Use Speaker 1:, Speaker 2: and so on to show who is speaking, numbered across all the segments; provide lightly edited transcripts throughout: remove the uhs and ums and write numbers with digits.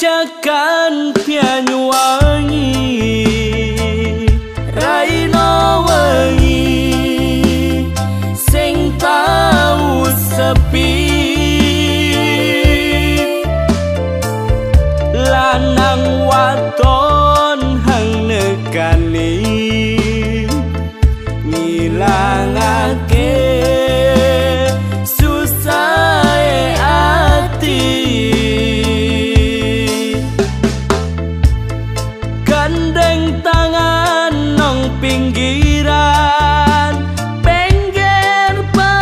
Speaker 1: Rajakan Banyuwangi raino wengi sing tau sepi lanang wadon hang nekani ngilangake susahe ati gandeng tangan nong pinggiran pinggir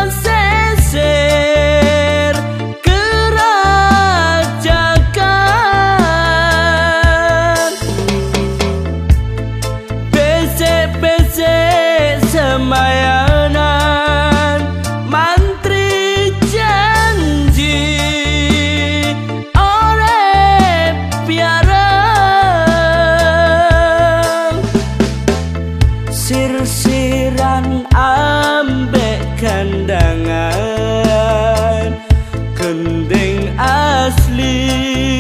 Speaker 1: pesisir Kerajakan besek-besek semayanan mantri janji orep piareng sir-siran ambek kandangan gending asli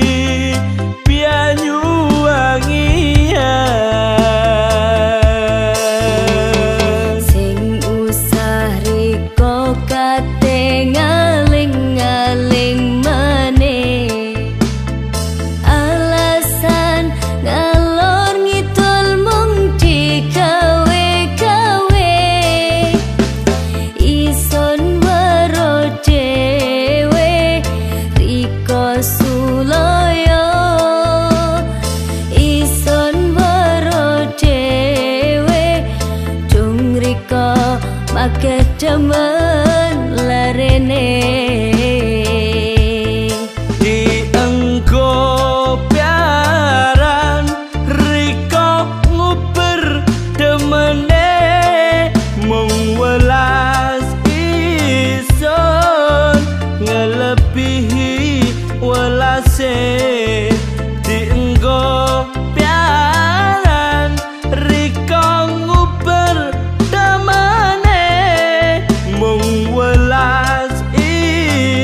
Speaker 1: Banyuwangian
Speaker 2: sing usah riko kate ngaling-ngaling maneh alasan ngalor ngidul mung digawe-gawe ison waro dhewe riko sulaya ison waro dhewe dung riko make demen larene
Speaker 1: dienggo piaran riko nguber demene mung welas ison ngelebihi welase dienggo piaran riko nguber demene mung welas ison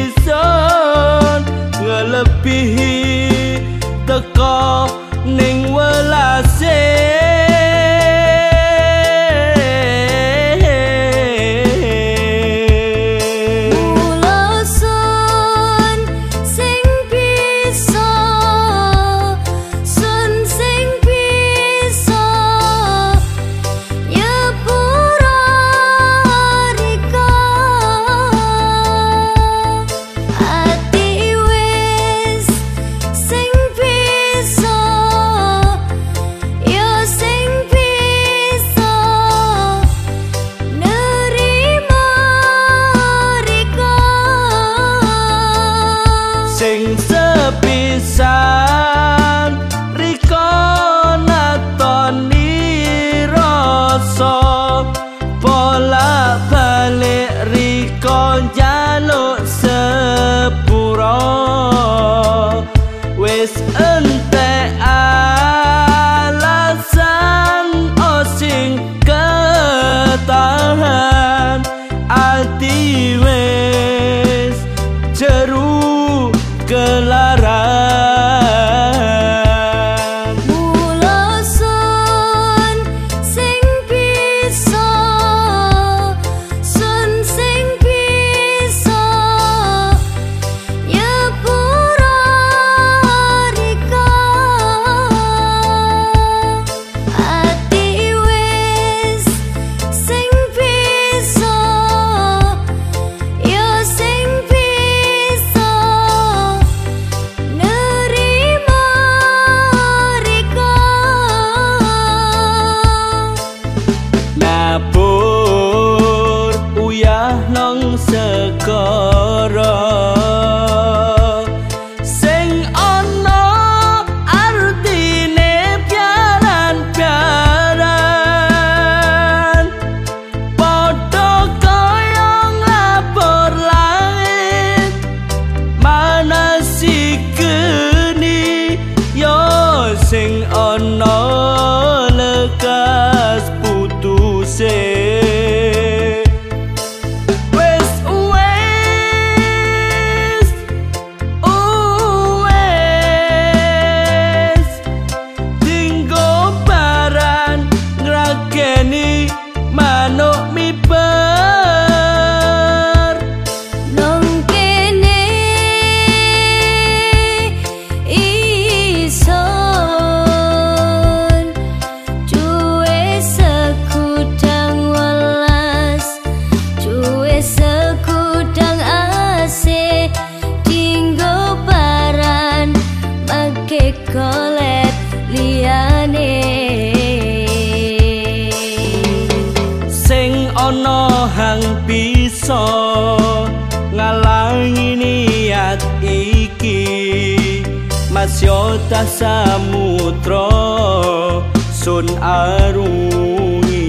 Speaker 1: ono hang bisa ngalangi niat iki Masyota samudra sun arungi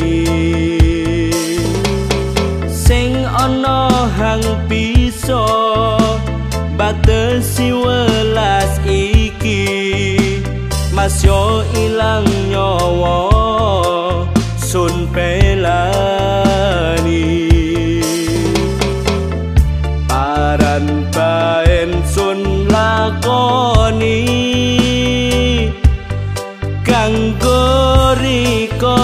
Speaker 1: sing ono hang bisa batesi welas iki Masyo ilang nyawa sun pelani paran baen sun lakoni kanggo riko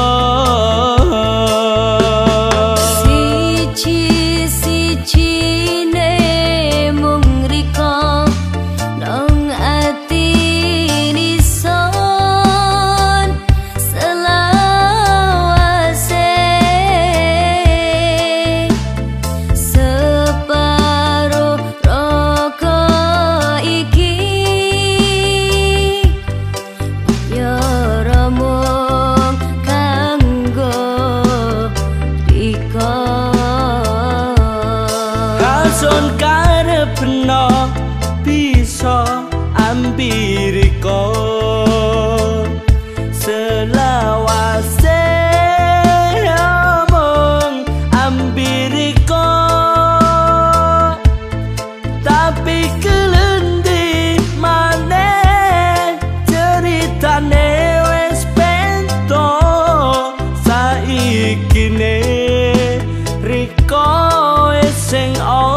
Speaker 1: sun karepno bisa ambiriko selawase omong ambiriko tapi kelendi maneh ceritane wis pento saikine riko sing